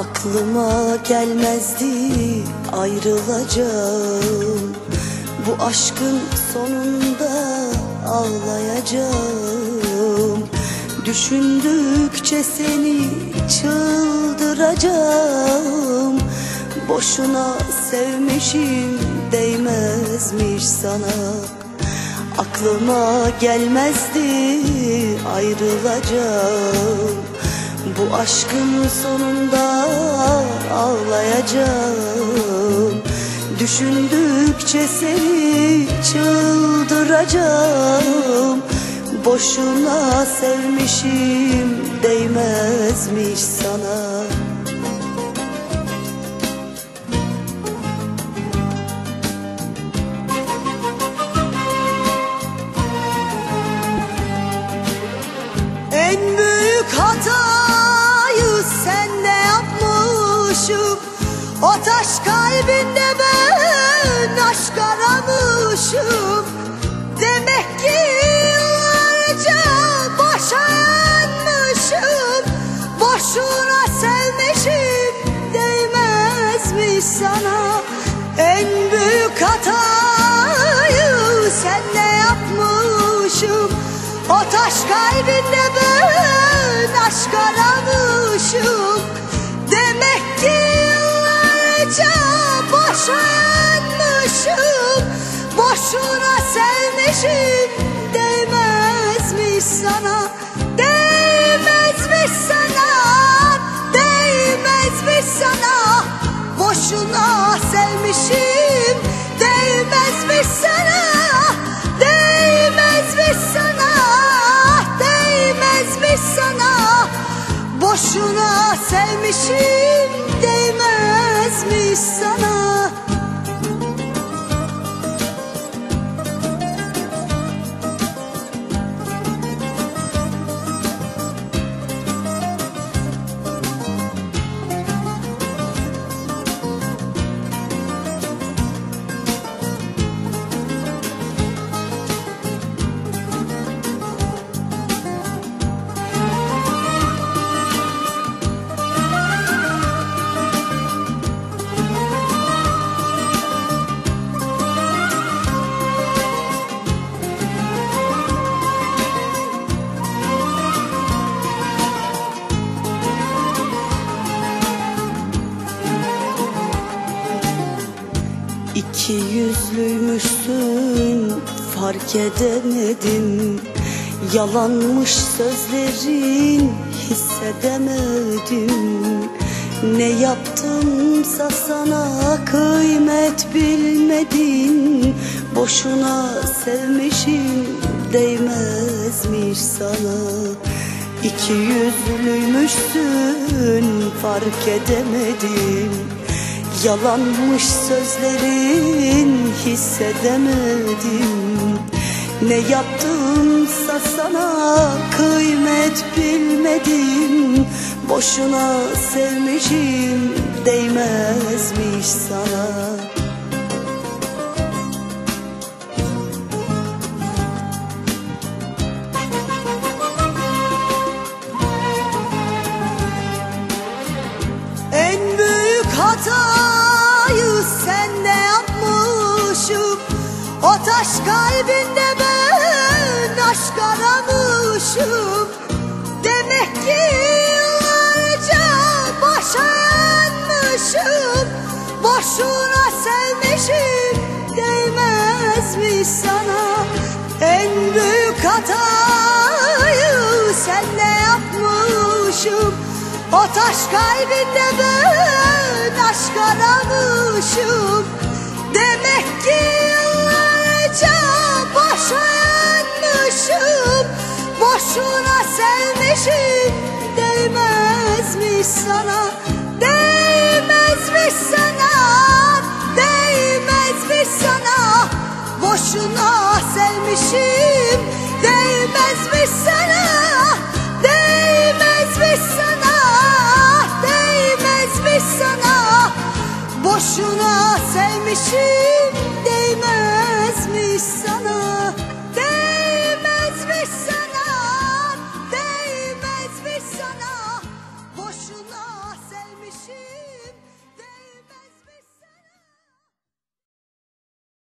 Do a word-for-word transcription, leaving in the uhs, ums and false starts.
Aklıma gelmezdi ayrılacağım, bu aşkın sonunda ağlayacağım. Düşündükçe seni çıldıracağım. Boşuna sevmişim, değmezmiş sana. Aklıma gelmezdi ayrılacağım, bu aşkın sonunda ağlayacağım. Düşündükçe seni çıldıracağım. Boşuna sevmişim, değmezmiş sana. En büyük hatayı senle yapmışım. O taş kalbinde ben aşk aramışım. Demek ki yıllarca boşa yanmışım. Boşuna sevmişim, değmezmiş sana. En büyük hatayı senle yapmışım. O taş kalbinde ben aşk aramışım. Demek ki yıllarca boşa yanmışım. Boşuna sevmişim, değmezmiş sana. Değmezmiş sana, değmezmiş sana. Boşuna sevmişim, değmezmiş sana. Değmezmiş sana, değmezmiş sana. Boşuna sevmişim, değmezmiş sana. İki yüzlüymüşsün, fark edemedim. Yalanmış sözlerin, hissedemedim. Ne yaptımsa sana kıymet bilmedin. Boşuna sevmişim, değmezmiş sana. İki yüzlüymüşsün, fark edemedim. Yalanmış sözlerin, hissedemedim. Ne yaptımsa sana kıymet bilmedim. Boşuna sevmişim, değmezmiş sana. En büyük hatayı senle yapmışım. O taş kalbinde ben aşk aramışım. Demek ki yıllarca boşa yanmışım. Boşuna sevmişim, değmezmiş sana. En büyük hatayı senle yapmışım. O taş kalbinde ben aşk aramışım. Demek ki yıllarca boşa yanmışım. Boşuna sevmişim, değmezmiş sana. Değmezmiş sana, değmezmiş sana. Boşuna sevmişim,